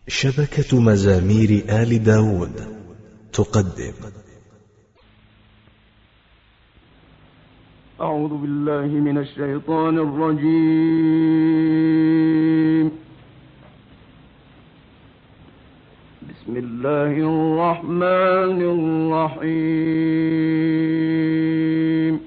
شبكة مزامير آل داود تقدم. أعوذ بالله من الشيطان الرجيم. بسم الله الرحمن الرحيم.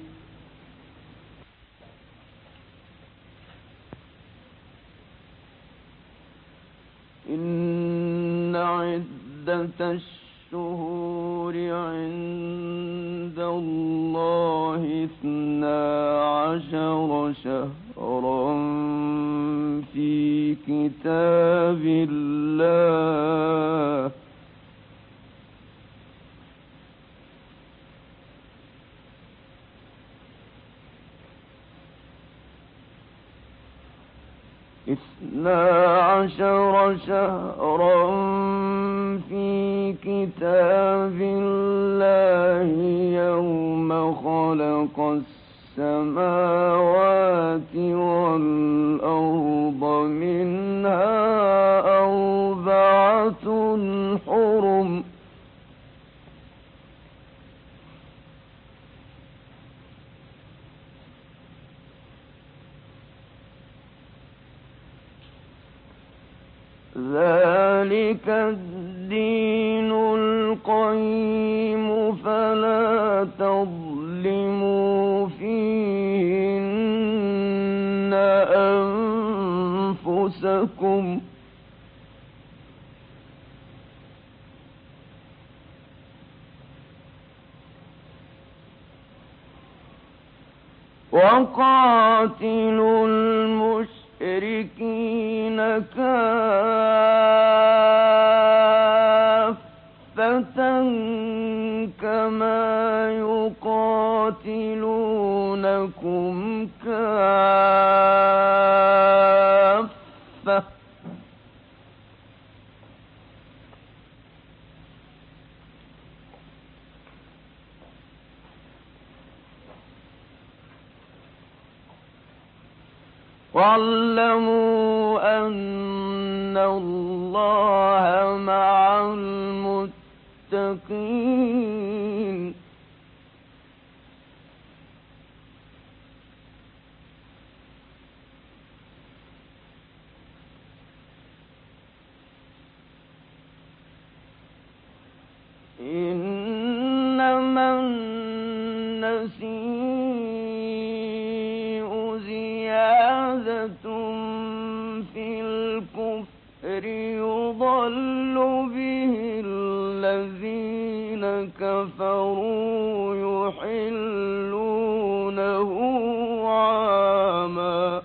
إن عدة الشهور عند الله 12 شهرا في كتاب الله يوم خلق السماوات والأرض منها 4 حرم ذلك الدين القيم فلا تظلموا فيهن أنفسكم وقاتلوا المشركين كافة كما يقاتلونكم كافة واعلموا أن الله مع المتقين إنما النسيء زيادة في الكفر يضل به الذين كفروا يحلونه عاما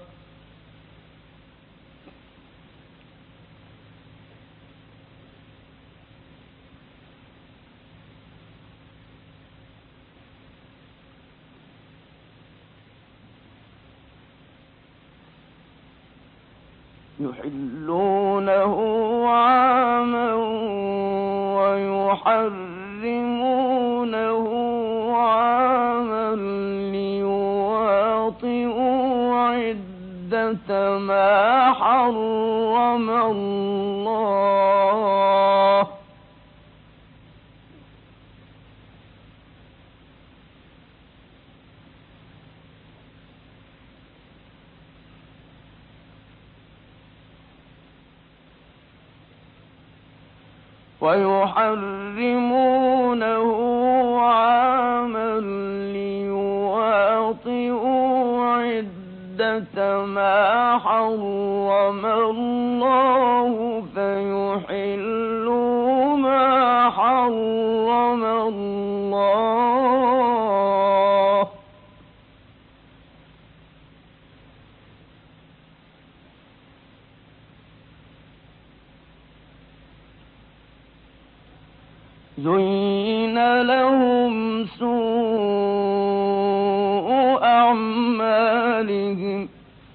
ويحرمونه عاما ليواطئوا عدة ما حرم الله فيحلوا ما حرم الله زين لهم سوء أعمالهم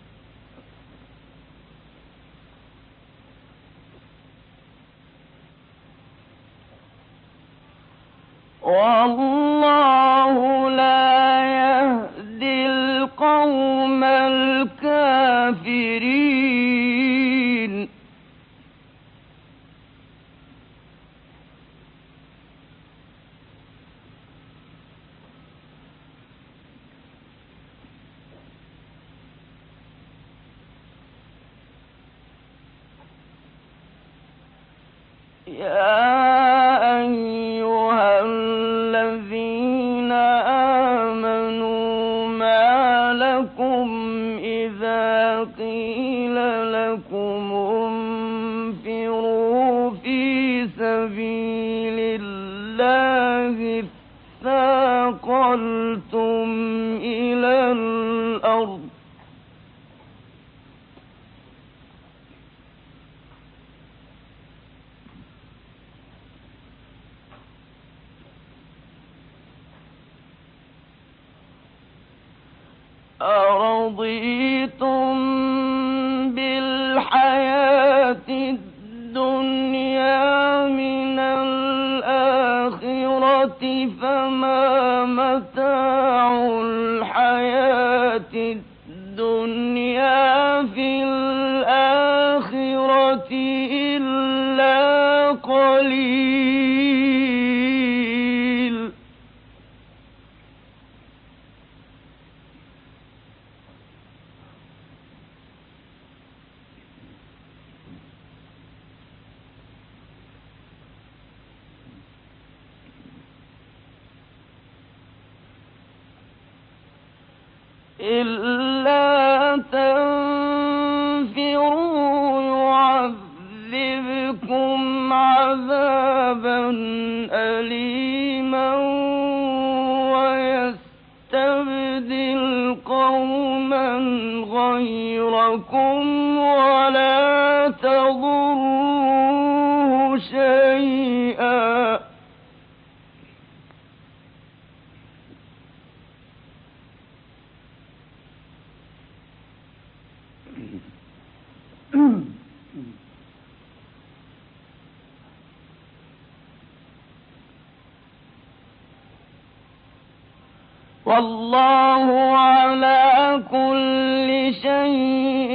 والله لا يهدي القوم الكافرين يا أيها الذين آمنوا ما لكم إذا قيل لكم انفروا في سبيل الله اثاقلتم إلى الأرض أرضيتم بالحياة الدنيا من الآخرة فما متاع الحياة الدنيا في الآخرة إلا قليل إلا تنفروا يعذبكم عذابا أليما ويستبدل قوما غيركم ولا تضروه شيئا والله على كل شيء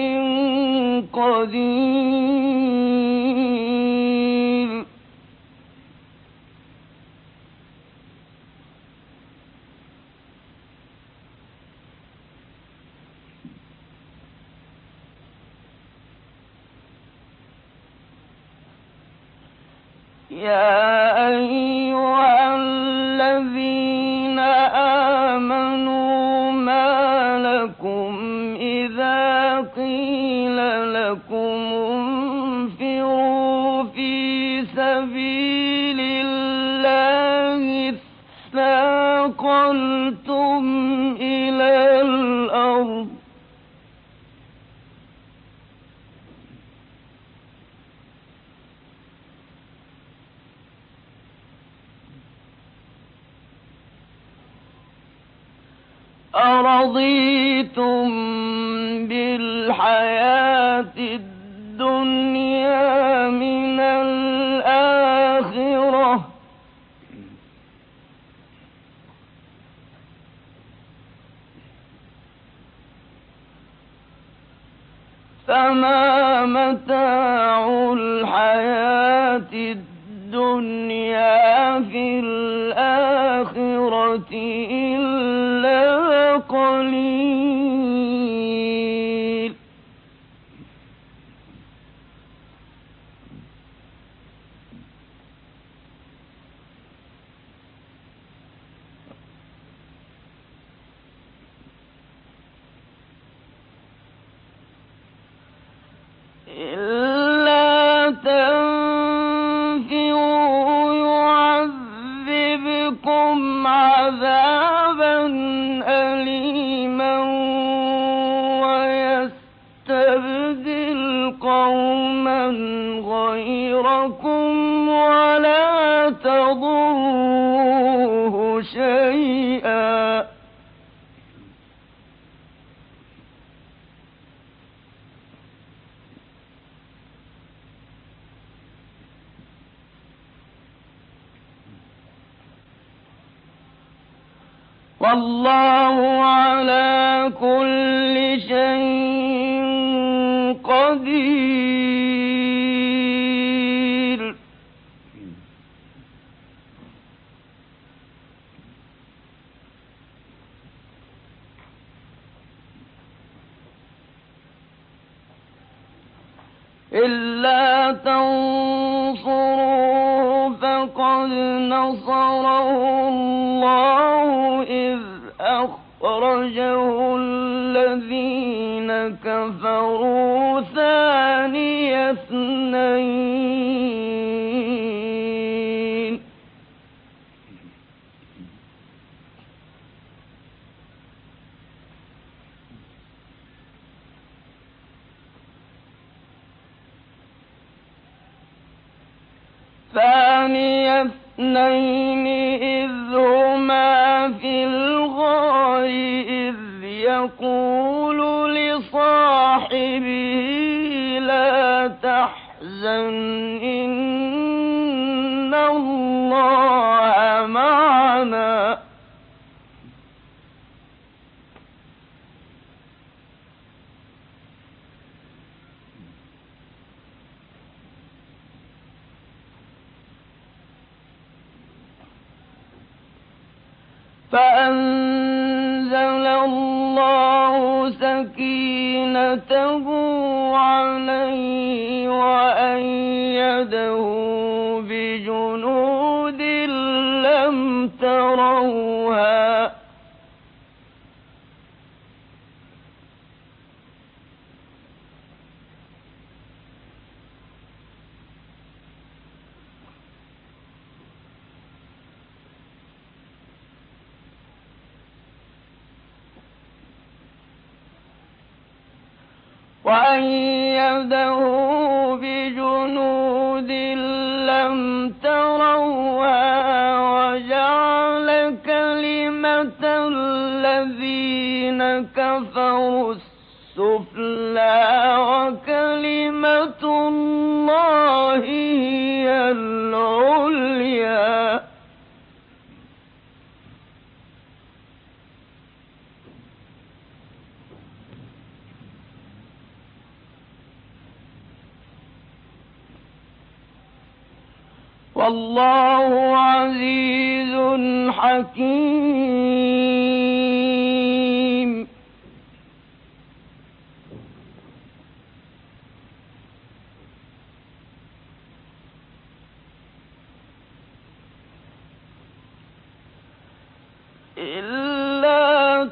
قدير يا أيها الذين آمنوا ما لكم إذا قيل لكم انفروا في سبيل الله اثاقلتم إلى الأرض أرضيتم بالحياة الدنيا من الآخرة فما متاع الحياة الدنيا في الآخرة إلا قليل إلا تنفروا يعذبكم عذابا أليما ويستبدل قوما غيركم ولا تضروه شيئا والله على كل شيء قدير إلا تنصروا فقد نصره الله إذ أخرجه الذين كفروا ثاني اثنين إذ هما في الغار إذ يقول لصاحبه لا تحزن إن الله معنا فأنزل الله سكينته عليه وأيده بجنود لم تروها وأيده بجنود لم تروها وجعل كلمة الذين كفروا السفلى وكلمة الله هي العليا والله عزيز حكيم إلا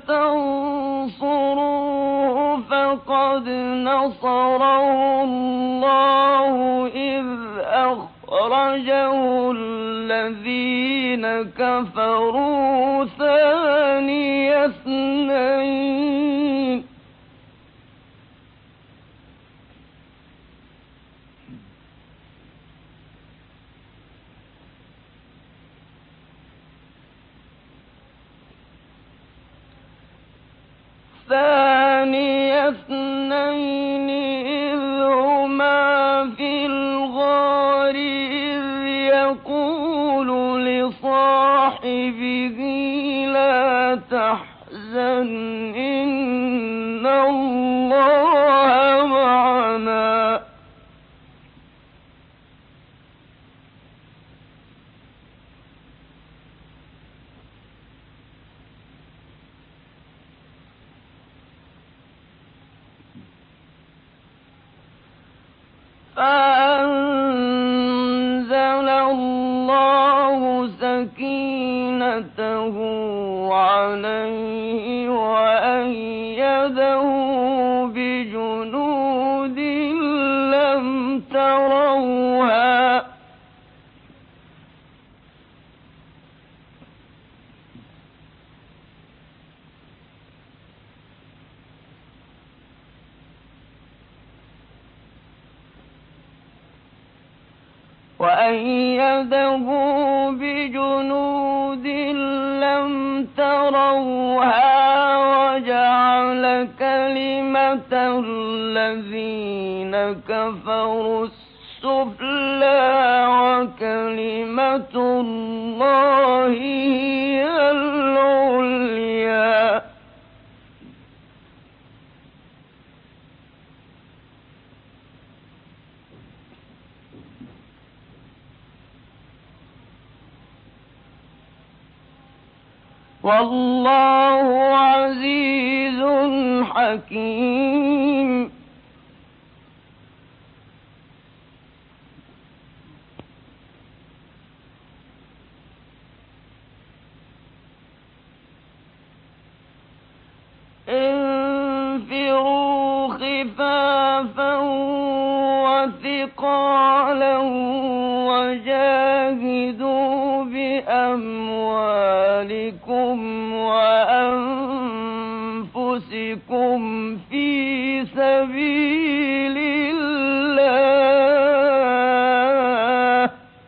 تنصروه فقد نصره الله إذ أخرجه الذين كفروا ثاني اثنين إذ هما في الغار إذ يقول لصاحبه لا تحزن إن الله معنا فأنزل الله سكينته عليه وأيده بجنود لم تروها وأيده بجنود لم تروها وجعل كلمة الذين كفروا السفلى وكلمة الله هي العليا والله عزيز حكيم خفافا وثقالا وجاهدوا بأموالكم وأنفسكم في سبيل الله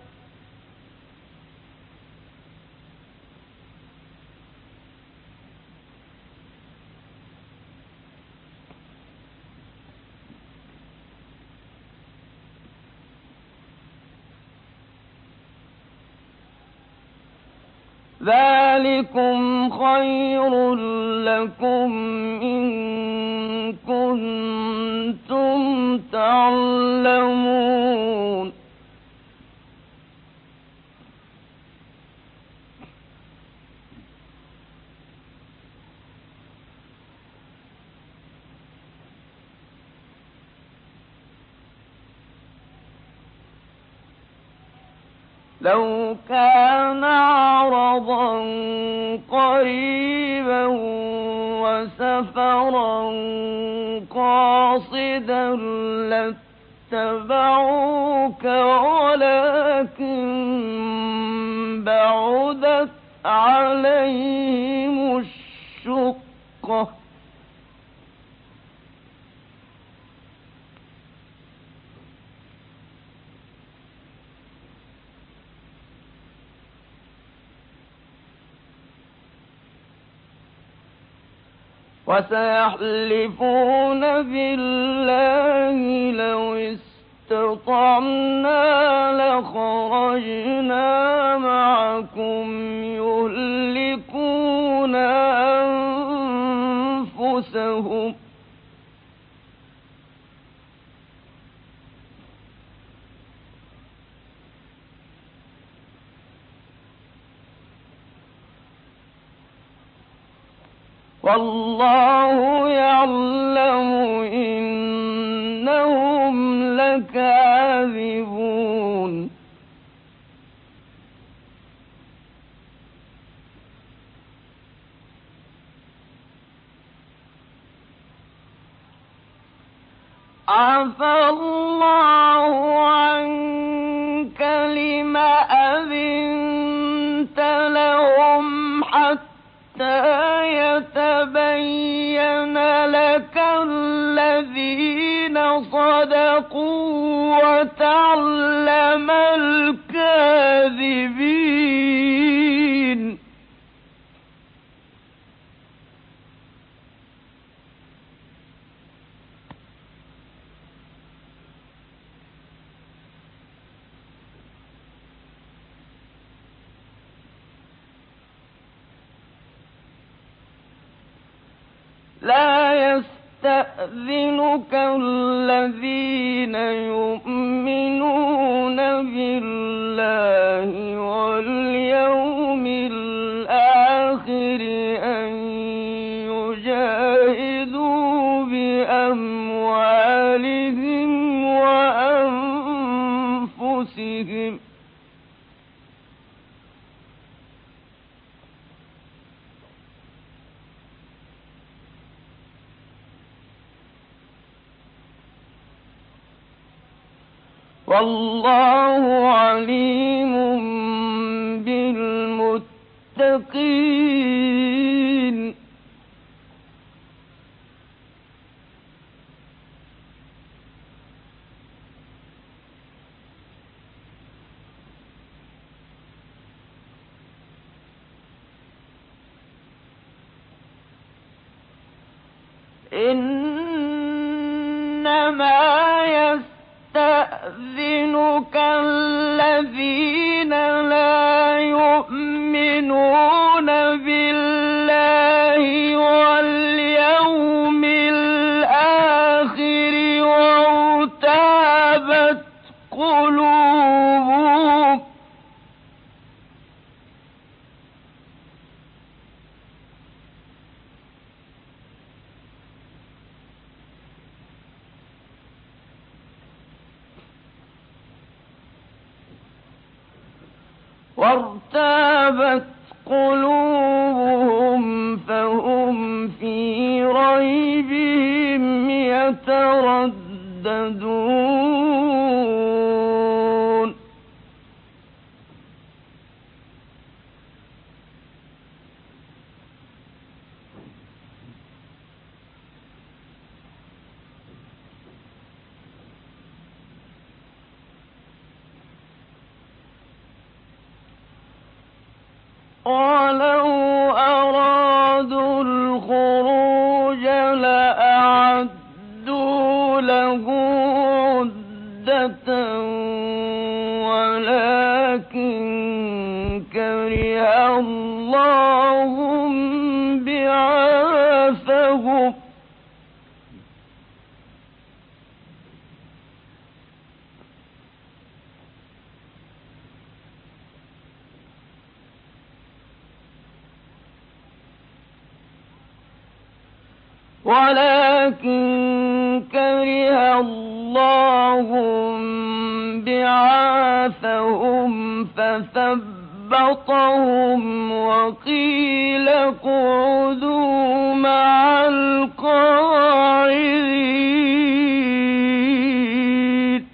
ذلكم خير لكم إن كنتم تعلمون لو كان عرضا قريبا وسفرا قاصدا لاتبعوك ولكن بعدت عليهم الشقة وسيحلفون بالله لو استطعنا لخرجنا معكم يهلكون أنفسهم والله يعلم إنهم لكاذبون عفى الله عنك لم أذنت لهم حتى يتبين لك الذين صدقوا وتعلم الكاذبين لا يستأذنك الذين يؤمنون بالله واليوم الآخر أن يجاهدوا بأموالهم وأنفسهم والله عليم بالمتقين إنما يستأذنك الذين لا يؤمنون بالله واليوم الآخر وارتابت قلوبهم فهم في ريبهم يترددون ولو أرادوا الخروج لأعدوا له عدة ولكن كره الله بعاثهم فثبطهم وقيل اقعدوا مع القاعدين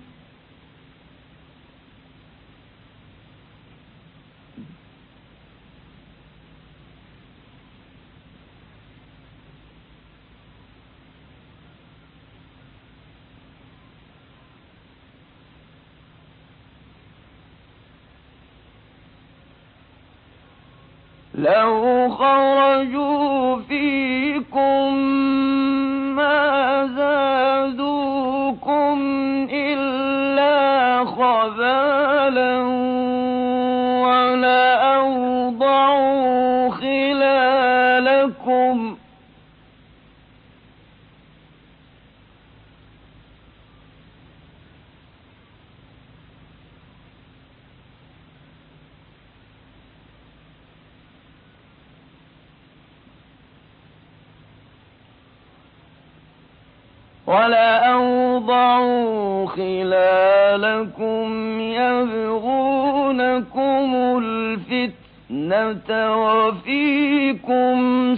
لو خرجوا فيكم ما زادوكم إلا خبالا ولأوضعوا خلالكم يبغونكم الفتنة وفيكم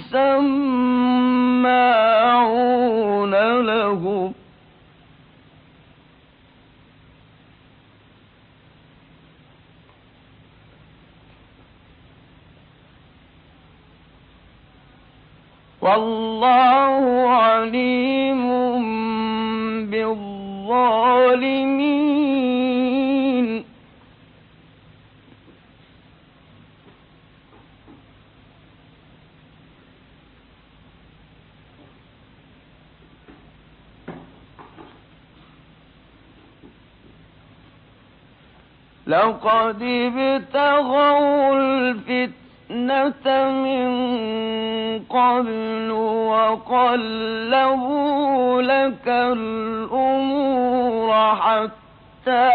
سماعون لهم والله عليم بالظالمين لقد ابتغوا الفتنة من قبل وقلبوا لك الأمور حتى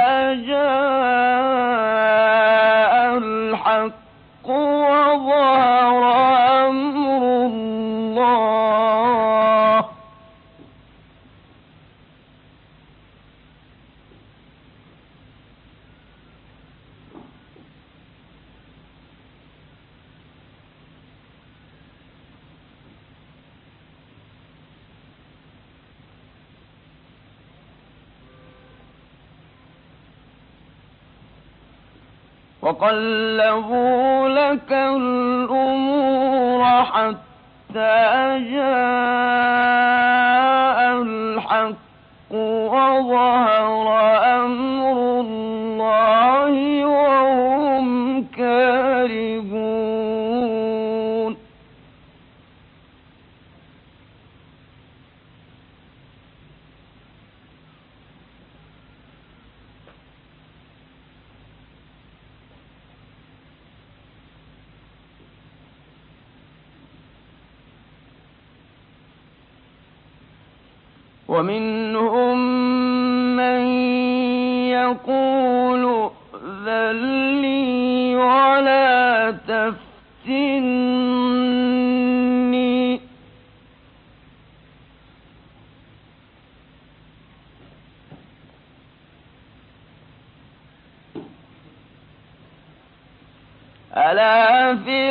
جاء الحق وظهر أمر الله وقلبوا لك الأمور حتى جاء الحق وظهر أمر الله وهم كارهون ومنهم من يقول ائذن لي ولا تفتني ألا في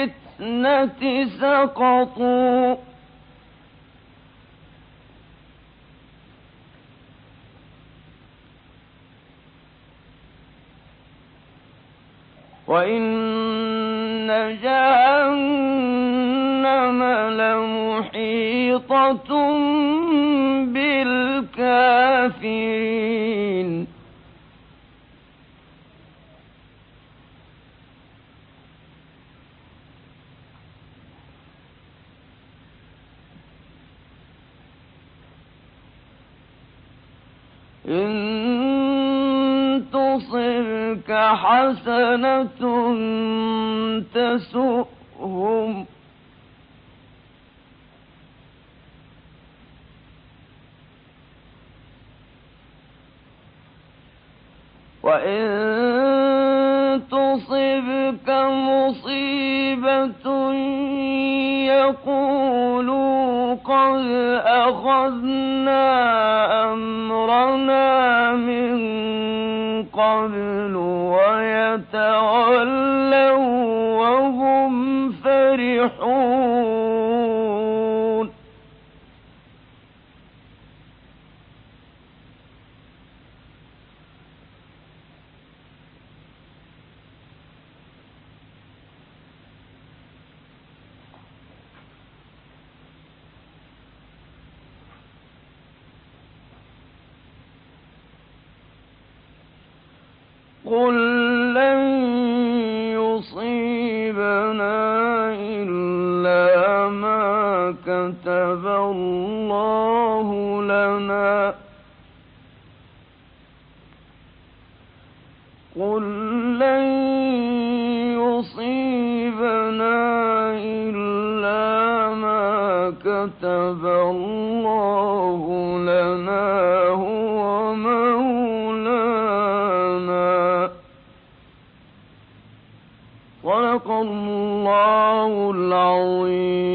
الفتنة سقطوا وإن جهنم لمحيطة بالكافرين إن تصبك حسنة تسؤهم وإن تصبك مصيبة يقولوا قد أخذنا أمرنا من قبل ويتولوا وهم فرحون قل لن يصيبنا إلا ما كتب الله لنا قل لن يصيبنا إلا ما كتب الله لنا هو مولانا صدق الله العظيم.